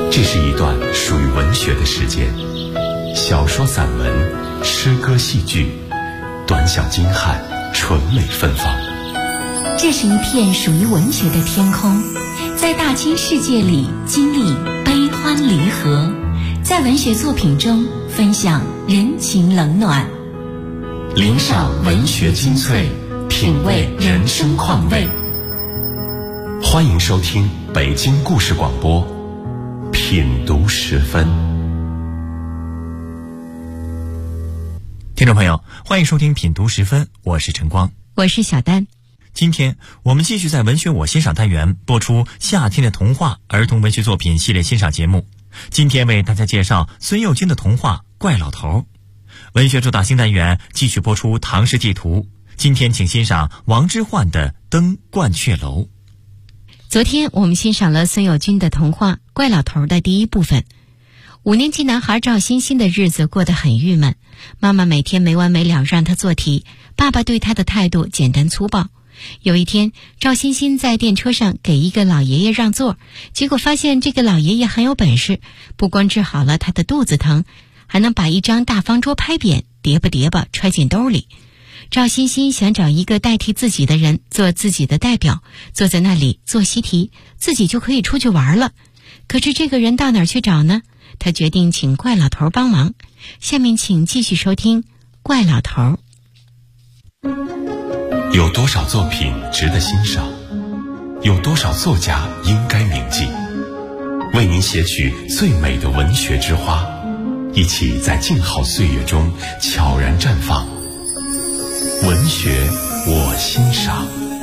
这是一段属于文学的时间，小说、散文、诗歌、戏剧，短小精悍，纯美芬芳。 这是一片属于文学的天空，在大千世界里经历悲欢离合，在文学作品中分享人情冷暖， 领赏文学精粹，品味人生况味。欢迎收听北京故事广播品读时分。 听众朋友，欢迎收听品读时分，我是晨光， 我是小丹。 今天我们继续在文学我欣赏单元播出夏天的童话儿童文学作品系列欣赏节目。今天为大家介绍孙幼军的童话《怪老头》。文学主打新单元继续播出唐诗地图，今天请欣赏王之涣的《登鹳雀楼》。 昨天我们欣赏了孙幼军的童话《怪老头》的第一部分。5年级男孩赵欣欣的日子过得很郁闷，妈妈每天没完没了让他做题，爸爸对他的态度简单粗暴。有一天，赵欣欣在电车上给一个老爷爷让座，结果发现这个老爷爷很有本事，不光治好了他的肚子疼，还能把一张大方桌拍扁，叠吧叠吧揣进兜里。赵欣欣想找一个代替自己的人做自己的代表，坐在那里做习题，自己就可以出去玩了。可是这个人到哪儿去找呢？他决定请怪老头帮忙。下面请继续收听《怪老头》。 有多少作品值得欣赏？有多少作家应该铭记？为您写取最美的文学之花，一起在静好岁月中悄然绽放。文学我欣赏。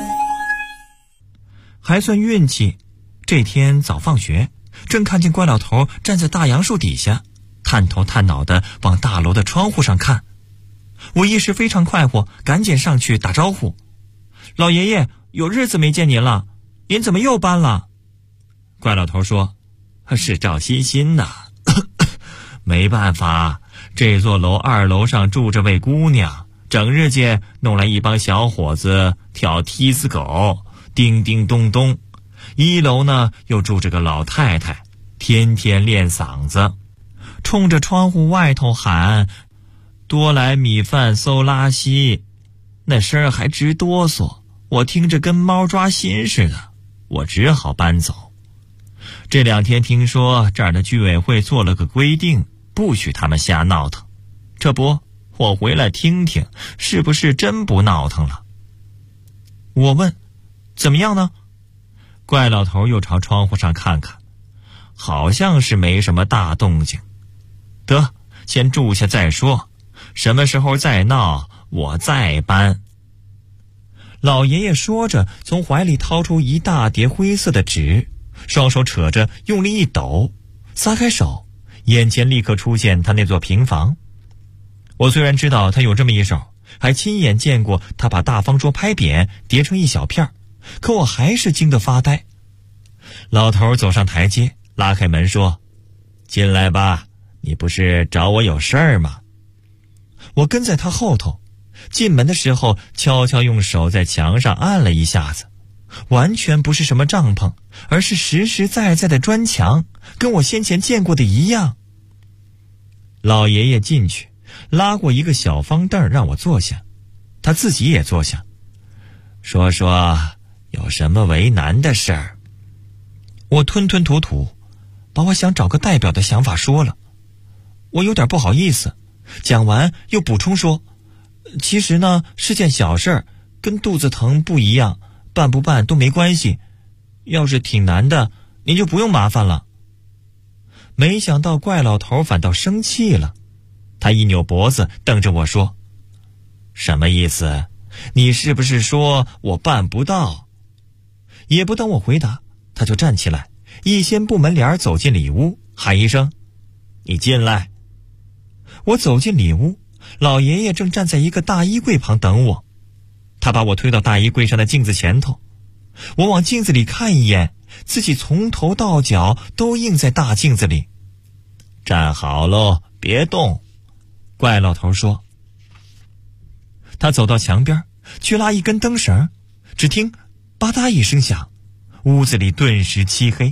还算运气，这天早放学，正看见怪老头站在大杨树底下，探头探脑地往大楼的窗户上看。我一时非常快活，赶紧上去打招呼：“老爷爷，有日子没见您了，您怎么又搬了？”怪老头说：“是赵欣欣呐，没办法，这座楼2楼上住着位姑娘，整日间弄来一帮小伙子跳梯子狗，叮叮咚咚。1楼呢又住着个老太太，天天练嗓子，冲着窗户外头喊多来米饭馊拉稀，那声儿还直哆嗦，我听着跟猫抓心似的，我只好搬走。这2天听说这儿的居委会做了个规定，不许他们瞎闹腾，这不，我回来听听是不是真不闹腾了。我问：“怎么样呢？”怪老头又朝窗户上看看，好像是没什么大动静。得，先住下再说，什么时候再闹，我再搬。老爷爷说着，从怀里掏出一大叠灰色的纸，双手扯着，用力一抖，撒开手，眼前立刻出现他那座平房。我虽然知道他有这么一手，还亲眼见过他把大方桌拍扁，叠成一小片，可我还是惊得发呆。老头走上台阶，拉开门说：“进来吧，你不是找我有事儿吗？”我跟在他后头，进门的时候悄悄用手在墙上按了一下子，完全不是什么帐篷，而是实实在在的砖墙，跟我先前见过的一样。老爷爷进去，拉过一个小方凳让我坐下，他自己也坐下，说说有什么为难的事儿。我吞吞吐吐，把我想找个代表的想法说了。我有点不好意思，讲完又补充说：“其实呢，是件小事儿，跟肚子疼不一样，办不办都没关系。要是挺难的，您就不用麻烦了。”没想到怪老头反倒生气了，他一扭脖子瞪着我说：“什么意思？你是不是说我办不到？”也不等我回答，他就站起来，一掀布门帘走进里屋，喊一声：“你进来。”我走进里屋，老爷爷正站在一个大衣柜旁等我。他把我推到大衣柜上的镜子前头，我往镜子里看一眼，自己从头到脚都映在大镜子里。站好喽，别动，怪老头说。他走到墙边，去拉一根灯绳，只听吧嗒一声响，屋子里顿时漆黑，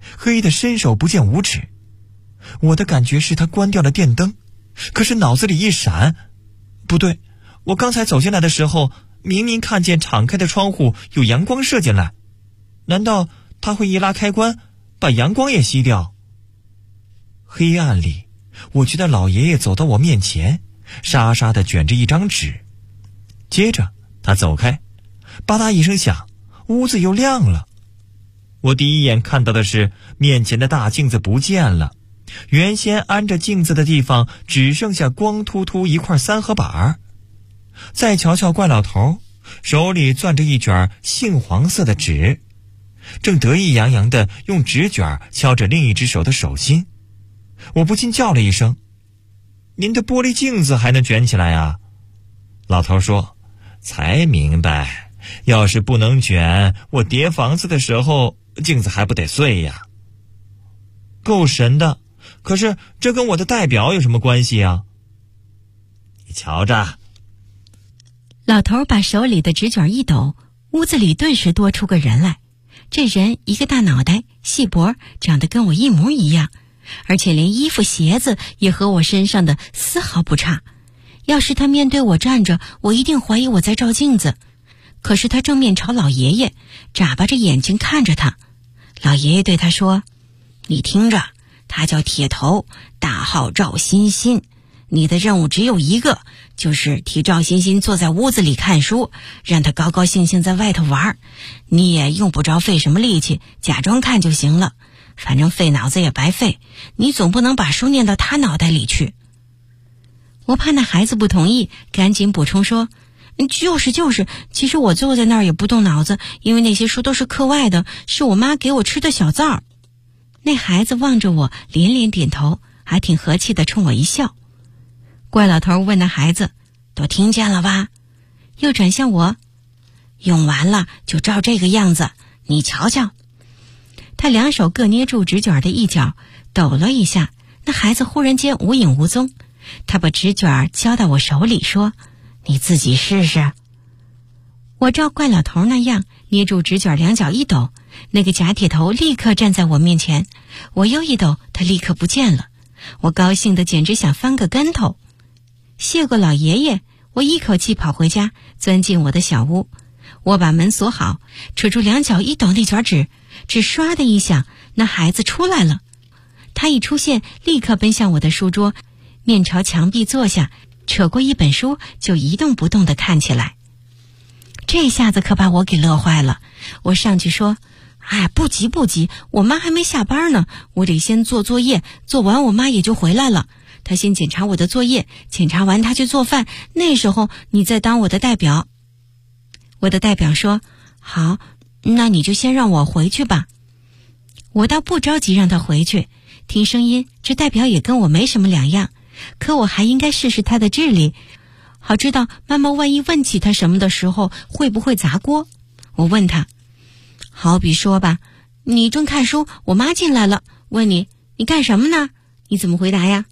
黑得伸手不见五指。我的感觉是他关掉了电灯，可是脑子里一闪，不对，我刚才走进来的时候明明看见敞开的窗户有阳光射进来，难道他会一拉开关把阳光也吸掉？黑暗里，我觉得老爷爷走到我面前，沙沙地卷着一张纸，接着他走开，吧嗒一声响，屋子又亮了。我第一眼看到的是面前的大镜子不见了，原先安着镜子的地方只剩下光秃秃一块三合板。再瞧瞧怪老头，手里攥着一卷杏黄色的纸，正得意洋洋地用纸卷敲着另一只手的手心。我不禁叫了一声：“您的玻璃镜子还能卷起来啊？”老头说：“才明白，要是不能卷，我叠房子的时候镜子还不得碎呀。”够神的，可是这跟我的代表有什么关系啊？你瞧着。 老头把手里的纸卷一抖，屋子里顿时多出个人来。这人一个大脑袋，细脖，长得跟我一模一样，而且连衣服鞋子也和我身上的丝毫不差。要是他面对我站着，我一定怀疑我在照镜子。可是他正面朝老爷爷，眨巴着眼睛看着他。老爷爷对他说：“你听着，他叫铁头，大号赵欣欣。你的任务只有一个，就是替赵欣欣坐在屋子里看书，让他高高兴兴在外头玩。你也用不着费什么力气，假装看就行了。反正费脑子也白费，你总不能把书念到他脑袋里去。”我怕那孩子不同意，赶紧补充说：“就是，其实我坐在那儿也不动脑子，因为那些书都是课外的，是我妈给我吃的小灶。”那孩子望着我，连连点头，还挺和气地冲我一笑。怪老头问那孩子：“都听见了吧？”又转向我：“用完了就照这个样子，你瞧瞧。”他两手各捏住纸卷的一角，抖了一下，那孩子忽然间无影无踪。他把纸卷交到我手里说：“你自己试试。”我照怪老头那样捏住纸卷，两脚一抖，那个假铁头立刻站在我面前。我又一抖，他立刻不见了。我高兴得简直想翻个跟头。谢过老爷爷，我一口气跑回家，钻进我的小屋。我把门锁好，扯住两脚一抖那卷纸，只唰的一响，那孩子出来了。他一出现，立刻奔向我的书桌，面朝墙壁坐下，扯过一本书就一动不动地看起来。这下子可把我给乐坏了。我上去说：“哎，不急，我妈还没下班呢，我得先做作业，做完我妈也就回来了。她先检查我的作业，检查完她去做饭，那时候你再当我的代表。”我的代表说：“好，那你就先让我回去吧。”我倒不着急让他回去，听声音这代表也跟我没什么两样，可我还应该试试他的智力，好知道妈妈万一问起他什么的时候会不会砸锅。我问他：“好比说吧，你正看书，我妈进来了，问你干什么呢？你怎么回答呀？”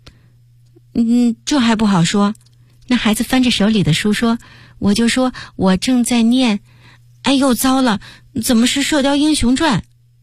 这还不好说。那孩子翻着手里的书说：“我就说我正在念。”哎呦，糟了，怎么是《射雕英雄传》？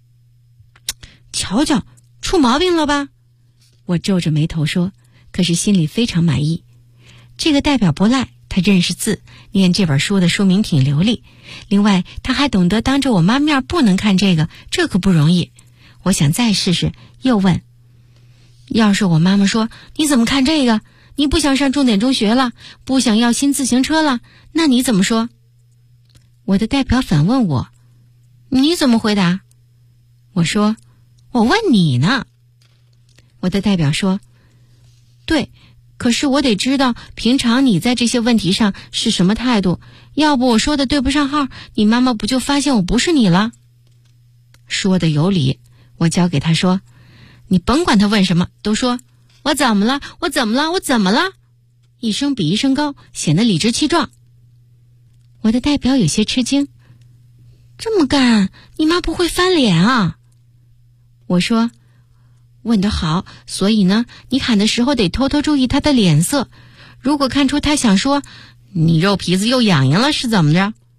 瞧瞧，出毛病了吧？我皱着眉头说，可是心里非常满意。这个代表不赖，他认识字，念这本书的书名挺流利。另外，他还懂得当着我妈面不能看这个，这可不容易。我想再试试，又问：“要是我妈妈说你怎么看这个？你不想上重点中学了，不想要新自行车了，那你怎么说？”我的代表反问我：“你怎么回答？”我说：“我问你呢。”我的代表说：“对，可是我得知道平常你在这些问题上是什么态度，要不我说的对不上号，你妈妈不就发现我不是你了？”说的有理，我交给他说：“你甭管他问什么，都说我怎么了，我怎么了，我怎么了，一声比一声高，显得理直气壮。”我的代表有些吃惊：“这么干，你妈不会翻脸啊？”我说：“问得好，所以呢，你喊的时候得偷偷注意他的脸色。如果看出他想说你肉皮子又痒痒了是怎么着，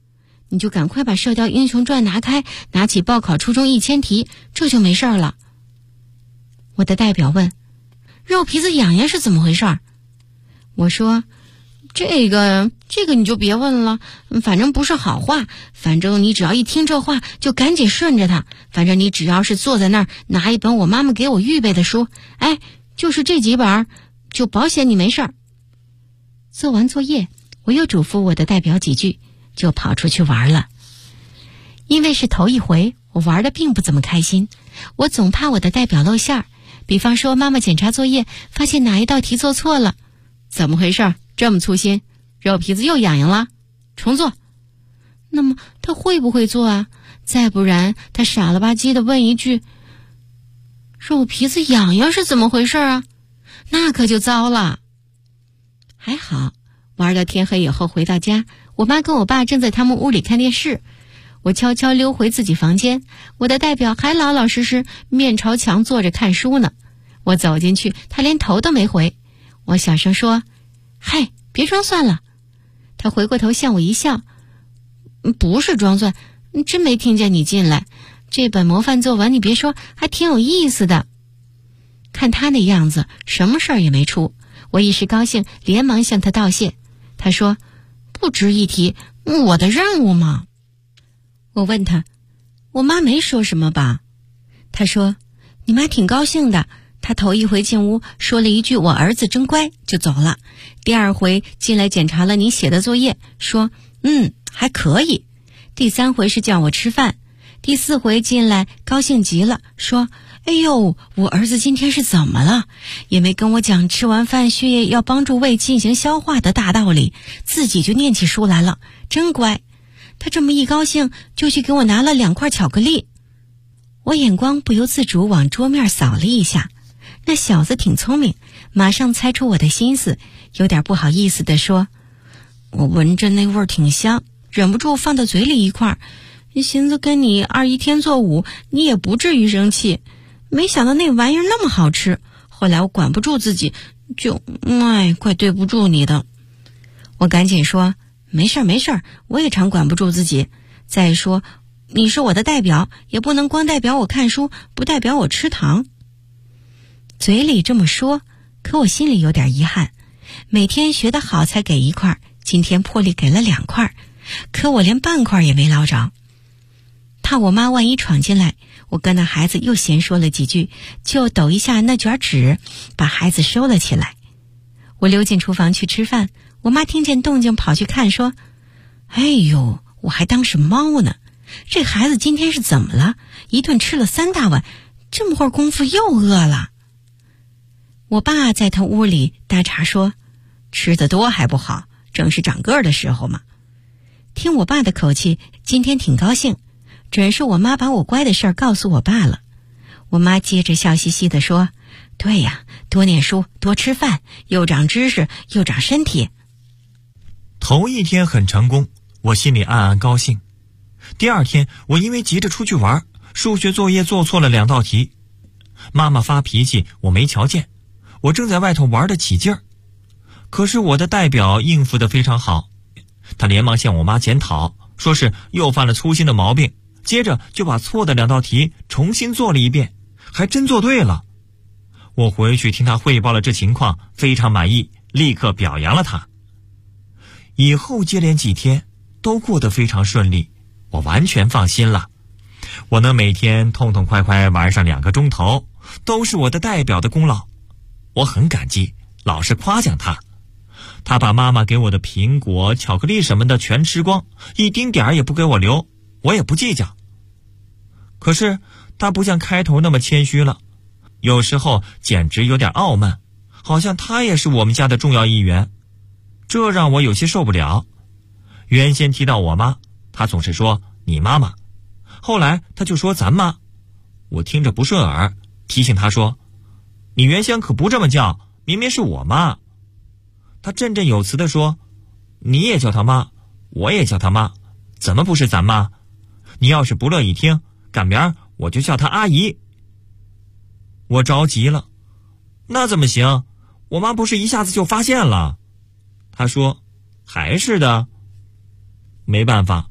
你就赶快把《射雕英雄传》拿开，拿起报考初中1000题，这就没事了。我的代表问，肉皮子痒痒是怎么回事？我说，这个你就别问了，反正不是好话，反正你只要一听这话就赶紧顺着它，反正你只要是坐在那儿拿一本我妈妈给我预备的书，就是这几本，就保险你没事儿。做完作业，我又嘱咐我的代表几句，就跑出去玩了。因为是头一回，我玩得并不怎么开心，我总怕我的代表露馅儿，比方说妈妈检查作业发现哪一道题做错了，怎么回事？这么粗心，肉皮子又痒痒了，重做。那么他会不会做啊？再不然他傻了吧唧的问一句，肉皮子痒痒是怎么回事啊？那可就糟了。还好玩到天黑以后回到家，我妈跟我爸正在他们屋里看电视，我悄悄溜回自己房间，我的代表还老老实实面朝墙坐着看书呢。我走进去，他连头都没回。我小声说，嗨，别装蒜了。他回过头向我一笑，不是装蒜，真没听见你进来。这本模范作文你别说，还挺有意思的。看他那样子，什么事儿也没出。我一时高兴，连忙向他道谢。他说，不值一提，我的任务嘛。我问他，我妈没说什么吧？他说，你妈挺高兴的，她头一回进屋说了一句我儿子真乖就走了，第二回进来检查了你写的作业，说还可以，第3回是叫我吃饭，第4回进来高兴极了，说哎呦，我儿子今天是怎么了？也没跟我讲吃完饭血液要帮助胃进行消化的大道理，自己就念起书来了，真乖。他这么一高兴，就去给我拿了2块巧克力。我眼光不由自主往桌面扫了一下，那小子挺聪明，马上猜出我的心思，有点不好意思地说，我闻着那味儿挺香，忍不住放到嘴里一块，寻思跟你2姨天作5，你也不至于生气。没想到那玩意儿那么好吃，后来我管不住自己，就怪对不住你的。我赶紧说，没事儿，我也常管不住自己。再说你是我的代表，也不能光代表我看书，不代表我吃糖。嘴里这么说，可我心里有点遗憾，每天学得好才给1块，今天破例给了2块，可我连半块也没捞着。怕我妈万一闯进来，我跟那孩子又闲说了几句，就抖一下那卷纸，把孩子收了起来。我溜进厨房去吃饭，我妈听见动静跑去看，说，哎呦，我还当是猫呢，这孩子今天是怎么了？一顿吃了3大碗，这么会儿功夫又饿了。我爸在他屋里搭茬说，吃得多还不好，正是长个儿的时候嘛。听我爸的口气，今天挺高兴，准是我妈把我乖的事儿告诉我爸了。我妈接着笑嘻嘻地说，对呀，多念书，多吃饭，又长知识，又长身体。 头一天很成功，我心里暗暗高兴。第2天，我因为急着出去玩，数学作业做错了2道题。妈妈发脾气，我没瞧见，我正在外头玩得起劲儿。可是我的代表应付得非常好，他连忙向我妈检讨，说是又犯了粗心的毛病，接着就把错的2道题重新做了一遍，还真做对了。我回去听他汇报了这情况，非常满意，立刻表扬了他。以后接连几天都过得非常顺利，我完全放心了。我能每天痛痛快快玩上2个钟头，都是我的代表的功劳。我很感激，老是夸奖他。他把妈妈给我的苹果、巧克力什么的全吃光，一丁点儿也不给我留，我也不计较。可是他不像开头那么谦虚了，有时候简直有点傲慢，好像他也是我们家的重要一员，这让我有些受不了。原先提到我妈，他总是说你妈妈，后来他就说咱妈，我听着不顺耳，提醒他说，你原先可不这么叫，明明是我妈。他振振有词地说，你也叫他妈，我也叫他妈，怎么不是咱妈？你要是不乐意听，赶明儿我就叫他阿姨。我着急了，那怎么行？我妈不是一下子就发现了。他说，还是的。没办法，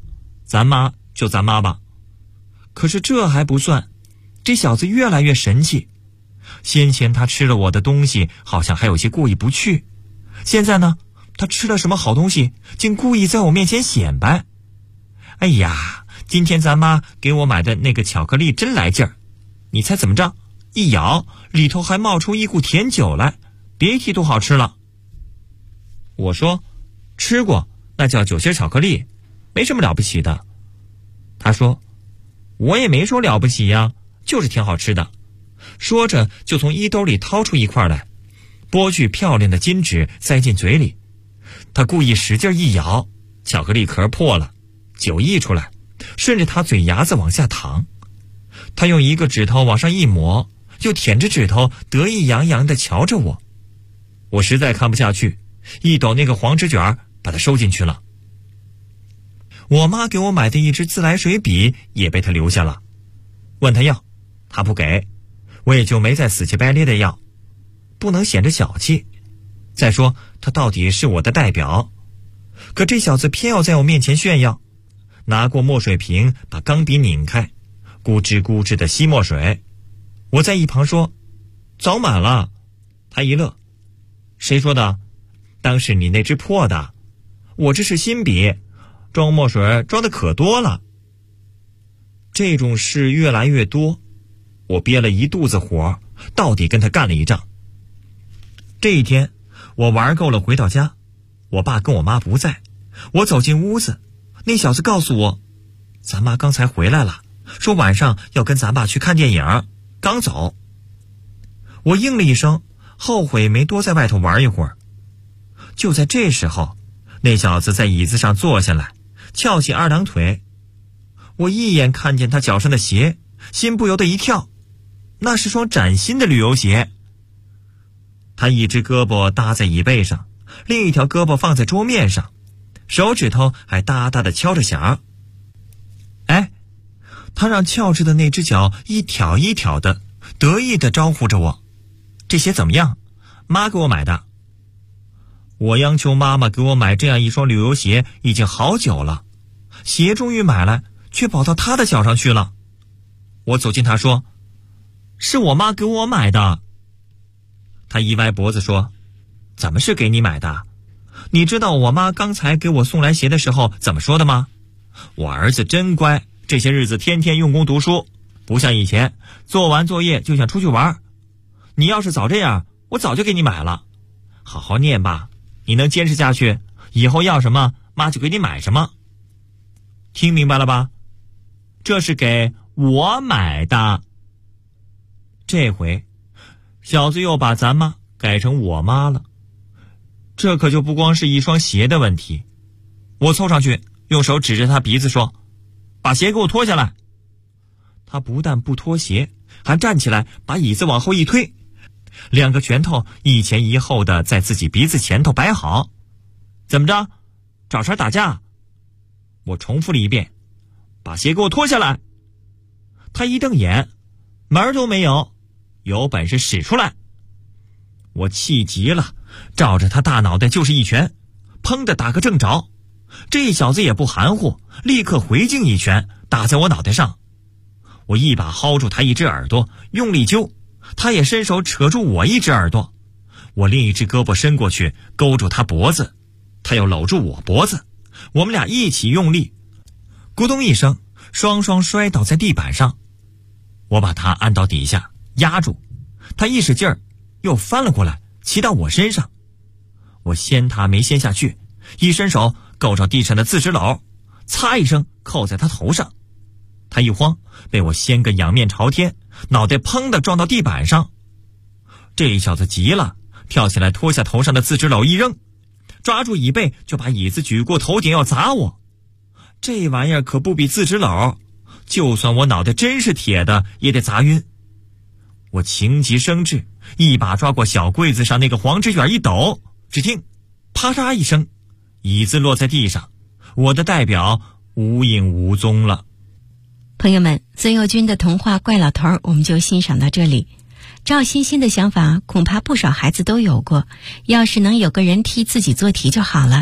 咱妈就咱妈吧。可是这还不算，这小子越来越神气。先前他吃了我的东西，好像还有些过意不去。现在呢，他吃了什么好东西，竟故意在我面前显摆。哎呀，今天咱妈给我买的那个巧克力真来劲儿，你猜怎么着？一咬，里头还冒出一股甜酒来，别提多好吃了。我说，吃过，那叫酒心巧克力，没什么了不起的。他说，我也没说了不起呀，就是挺好吃的。说着就从衣兜里掏出一块来，剥去漂亮的金纸塞进嘴里。他故意使劲一咬，巧克力壳破了，酒溢出来，顺着他嘴牙子往下淌。他用一个指头往上一抹，又舔着指头得意洋洋地瞧着我。我实在看不下去，一抖那个黄纸卷把它收进去了。我妈给我买的一支自来水笔也被他留下了，问他要，他不给，我也就没再死乞白咧的要，不能显着小气。再说他到底是我的代表，可这小子偏要在我面前炫耀，拿过墨水瓶把钢笔拧开，咕吱咕吱的吸墨水。我在一旁说，早满了。他一乐，谁说的？当是你那支破的，我这是新笔，装墨水装的可多了。这种事越来越多，我憋了一肚子火，到底跟他干了一仗。这一天我玩够了回到家，我爸跟我妈不在，我走进屋子，那小子告诉我，咱妈刚才回来了，说晚上要跟咱爸去看电影，刚走。我应了一声，后悔没多在外头玩一会儿。就在这时候，那小子在椅子上坐下来，翘起二郎腿。我一眼看见他脚上的鞋，心不由得一跳，那是双崭新的旅游鞋。他一只胳膊搭在椅背上，另一条胳膊放在桌面上，手指头还哒哒地敲着响。哎，他让翘着的那只脚一挑一挑的，得意地招呼着我，这鞋怎么样？妈给我买的。我央求妈妈给我买这样一双旅游鞋已经好久了，鞋终于买来，却跑到他的脚上去了。我走近他说，是我妈给我买的。他一歪脖子说，怎么是给你买的？你知道我妈刚才给我送来鞋的时候怎么说的吗？我儿子真乖，这些日子天天用功读书，不像以前做完作业就想出去玩。你要是早这样，我早就给你买了。好好念吧，你能坚持下去，以后要什么妈就给你买什么。听明白了吧？这是给我买的。这回小子又把咱妈改成我妈了，这可就不光是一双鞋的问题。我凑上去用手指着他鼻子说，把鞋给我脱下来。他不但不脱鞋，还站起来把椅子往后一推，两个拳头一前一后的在自己鼻子前头摆好。怎么着？找茬打架？我重复了一遍，把鞋给我脱下来。他一瞪眼，门儿都没有，有本事使出来。我气急了，照着他大脑袋就是一拳，砰的打个正着。这小子也不含糊，立刻回敬一拳打在我脑袋上。我一把薅住他一只耳朵，用力揪，他也伸手扯住我一只耳朵。我另一只胳膊伸过去勾住他脖子，他又搂住我脖子，我们俩一起用力，咕咚一声，双双摔倒在地板上。我把他按到底下压住，他一使劲儿又翻了过来，骑到我身上。我掀他没掀下去，一伸手够着地上的字纸篓，擦一声扣在他头上。他一慌，被我掀个仰面朝天，脑袋砰的撞到地板上。这小子急了，跳起来脱下头上的字纸篓一扔，抓住椅背就把椅子举过头顶要砸我。这玩意儿可不比字纸篓，就算我脑袋真是铁的也得砸晕。我情急生智，一把抓过小柜子上那个黄纸卷一抖，只听啪嚓一声，椅子落在地上，我的代表无影无踪了。 朋友们，孙幼军的童话《怪老头》我们就欣赏到这里。赵欣欣的想法恐怕不少孩子都有过，要是能有个人替自己做题就好了。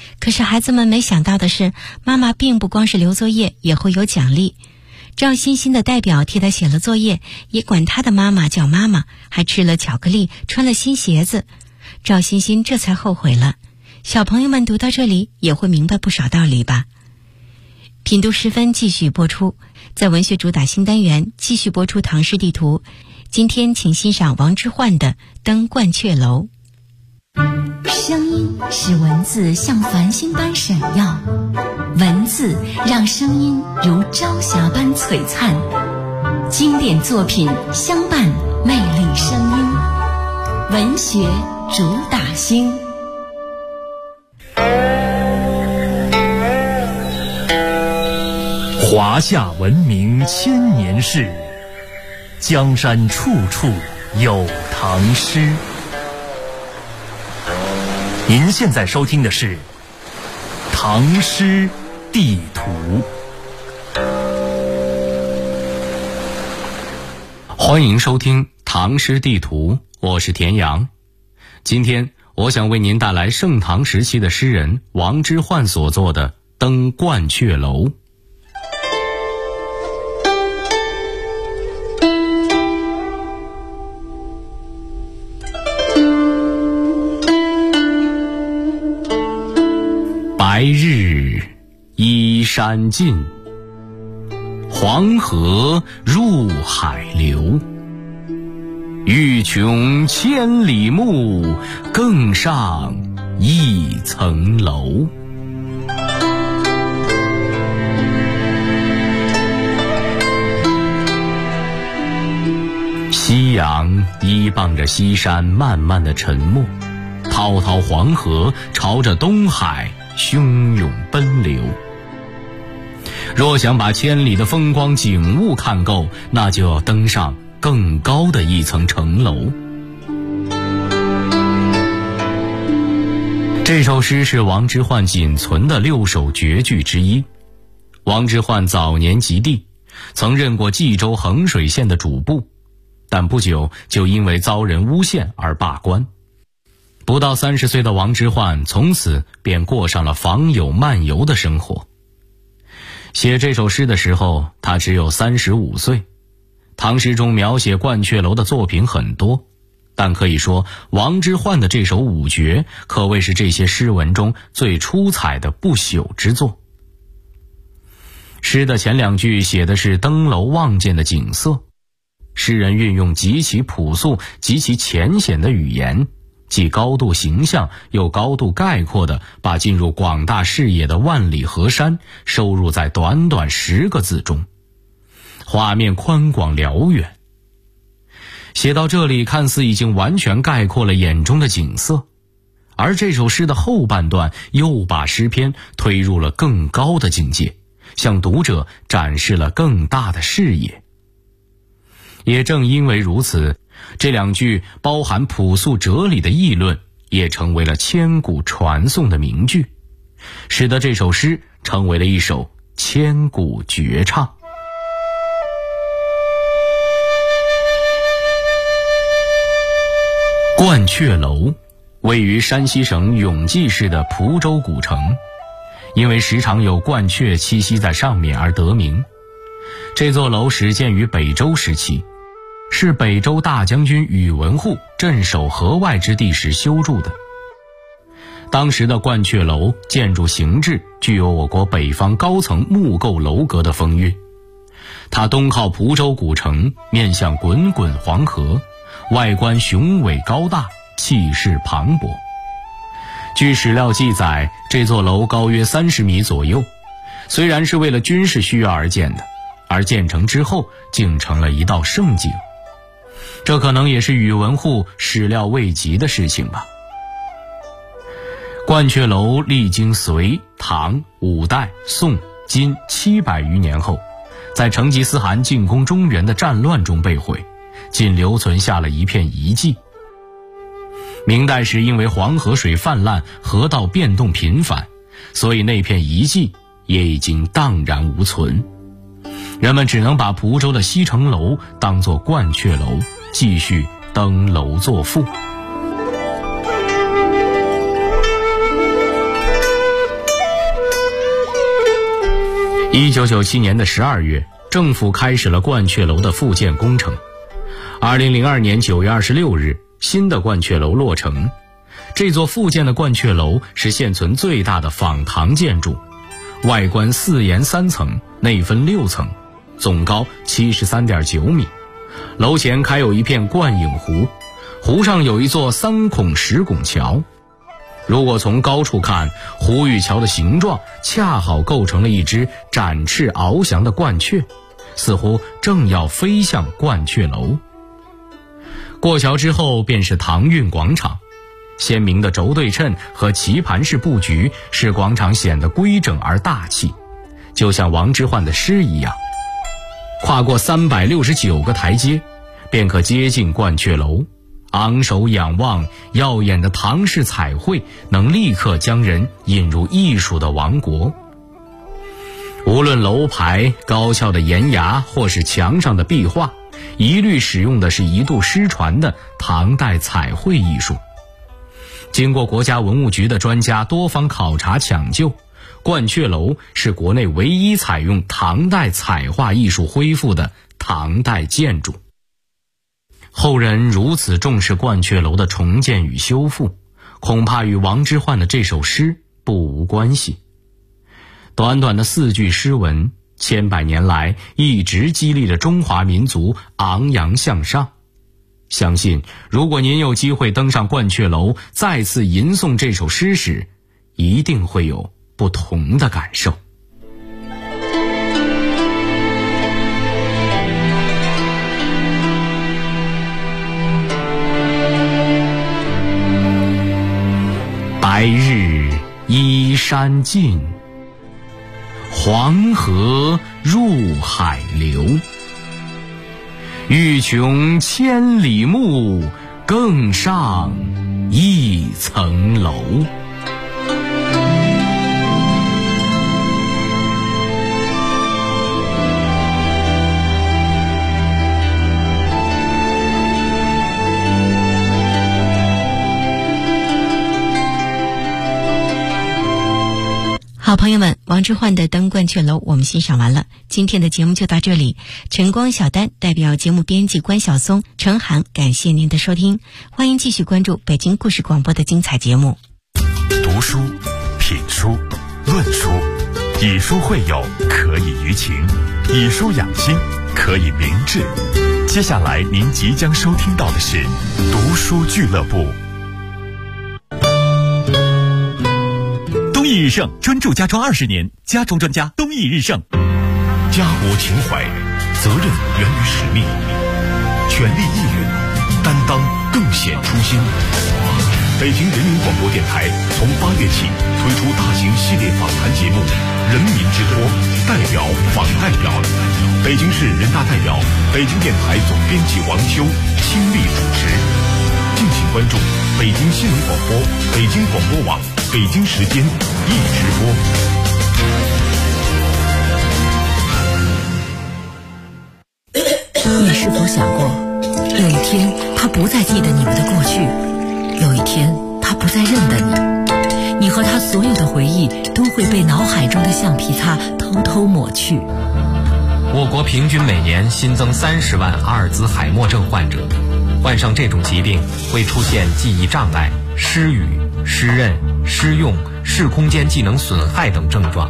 可是孩子们没想到的是，妈妈并不光是留作业，也会有奖励。赵欣欣的代表替她写了作业，也管她的妈妈叫妈妈，还吃了巧克力，穿了新鞋子。赵欣欣这才后悔了。小朋友们读到这里也会明白不少道理吧。品读时分继续播出，在文学主打新单元继续播出唐诗地图。今天请欣赏王之涣的《登鹳雀楼》。 声音使文字像繁星般闪耀，文字让声音如朝霞般璀璨，经典作品相伴魅力声音，文学主打星。 华夏文明千年事，江山处处有唐诗。您现在收听的是《唐诗地图》。 欢迎收听《唐诗地图》，我是田阳。今天我想为您带来盛唐时期的诗人王之涣所作的《登鹳雀楼》。白日依山尽，黄河入海流。欲穷千里目，更上一层楼。夕阳依傍着西山慢慢的沉没，滔滔黄河朝着东海汹涌奔流。若想把千里的风光景物看够，那就要登上更高的一层城楼。这首诗是王之涣仅存的6首绝句之一。王之涣早年及第，曾任过冀州衡水县的主簿，但不久就因为遭人诬陷而罢官。不到30岁的王之涣从此便过上了访友漫游的生活。写这首诗的时候，他只有35岁。唐诗中描写鹳雀楼的作品很多，但可以说王之涣的这首五绝可谓是这些诗文中最出彩的不朽之作。诗的前2句写的是登楼望见的景色，诗人运用极其朴素、极其浅显的语言，既高度形象又高度概括地把进入广大视野的万里河山收入在短短10个字中，画面宽广辽远。写到这里，看似已经完全概括了眼中的景色，而这首诗的后半段又把诗篇推入了更高的境界，向读者展示了更大的视野。也正因为如此，这2句包含朴素哲理的议论也成为了千古传颂的名句，使得这首诗成为了一首千古绝唱。鹳雀楼位于山西省永济市的蒲州古城，因为时常有鹳雀栖息在上面而得名。这座楼始建于北周时期，是北周大将军宇文护镇守河外之地时修筑的。当时的鹳雀楼建筑形制具有我国北方高层木构楼阁的风韵。它东靠蒲州古城，面向滚滚黄河，外观雄伟高大，气势磅礴。据史料记载，这座楼高约30米左右，虽然是为了军事需要而建的，而建成之后竟成了一道胜景。这可能也是宇文护始料未及的事情吧。鹳雀楼历经隋、唐、五代、宋、金700余年后，在成吉思汗进攻中原的战乱中被毁，仅留存下了一片遗迹。明代时因为黄河水泛滥，河道变动频繁，所以那片遗迹也已经荡然无存。人们只能把蒲州的西城楼当作鹳雀楼，继续登楼作赋。 1997年的12月，政府开始了鹳雀楼的复建工程。2002年9月26日，新的鹳雀楼落成。这座复建的鹳雀楼是现存最大的仿唐建筑，外观4檐3层，内分6层，总高73.9米。楼前开有一片观影湖，湖上有一座3孔10拱桥。如果从高处看，湖与桥的形状恰好构成了一只展翅翱翔的鹳雀，似乎正要飞向鹳雀楼。过桥之后便是唐韵广场，鲜明的轴对称和棋盘式布局使广场显得规整而大气，就像王之涣的诗一样。跨过369个台阶，便可接近鹳雀楼。昂首仰望，耀眼的唐式彩绘能立刻将人引入艺术的王国。无论楼牌、高翘的檐牙或是墙上的壁画，一律使用的是一度失传的唐代彩绘艺术。经过国家文物局的专家多方考察抢救，鹳雀楼是国内唯一采用唐代彩画艺术恢复的唐代建筑。后人如此重视鹳雀楼的重建与修复，恐怕与王之涣的这首诗不无关系。短短的4句诗文，千百年来一直激励着中华民族昂扬向上。相信如果您有机会登上鹳雀楼，再次吟诵这首诗时，一定会有不同的感受。白日依山尽，黄河入海流。欲穷千里目，更上一层楼。 好朋友们，王之涣的《登鹳雀楼》我们欣赏完了，今天的节目就到这里。晨光小丹代表节目编辑关晓松、程涵，感谢您的收听，欢迎继续关注北京故事广播的精彩节目。 读书、品书、论书，以书会友，可以娱情；以书养心，可以明志。接下来您即将收听到的是读书俱乐部。 东义日盛专注家装20年，家装专家东义日盛。 家国情怀，责任源于使命，全力以赴，担当更显初心。北京人民广播电台从8月起推出大型系列访谈节目《人民之托》，代表访代表。北京市人大代表、北京电台总编辑王秋亲力主持。敬请关注北京新闻广播、北京广播网、北京时间一直播。 你是否想过，有一天他不再记得你们的过去，有一天他不再认得你，你和他所有的回忆都会被脑海中的橡皮擦偷偷抹去。 我国平均每年新增30万阿尔兹海默症患者，患上这种疾病会出现记忆障碍、失语、失认、失用、视空间技能损害等症状。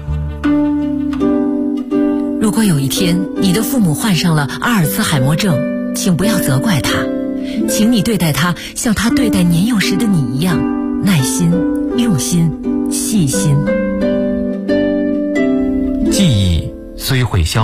如果有一天你的父母患上了阿尔兹海默症，请不要责怪他，请你对待他像他对待年幼时的你一样，耐心、用心、细心。 记忆虽会消